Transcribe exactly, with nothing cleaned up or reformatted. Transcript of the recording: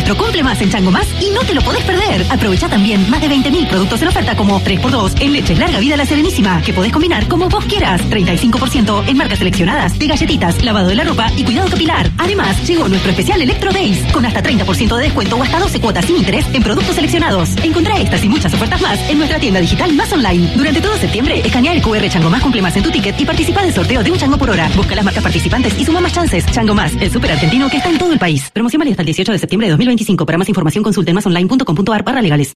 nuestro Cumple Más en Chango Más y no te lo podés perder. Aprovecha también más de veinte mil productos en oferta como tres por dos en leche larga vida La Serenísima, que podés combinar como vos quieras. treinta y cinco por ciento en marcas seleccionadas de galletitas, lavado de la ropa y cuidado capilar. Además, llegó nuestro especial Electro Days con hasta treinta por ciento de descuento o hasta doce cuotas sin interés en productos seleccionados. Encontrá estas y muchas ofertas más en nuestra tienda digital Más Online. Durante todo septiembre, escanea el Q R Chango Más Cumple Más en tu ticket y participa del sorteo de un chango por hora. Busca las marcas participantes y suma más chances. Chango Más, el súper argentino que está en todo el país. Promoción válida hasta el dieciocho de septiembre de dos mil veinticinco. Para más información consulte en masonline punto com punto a r barra legales.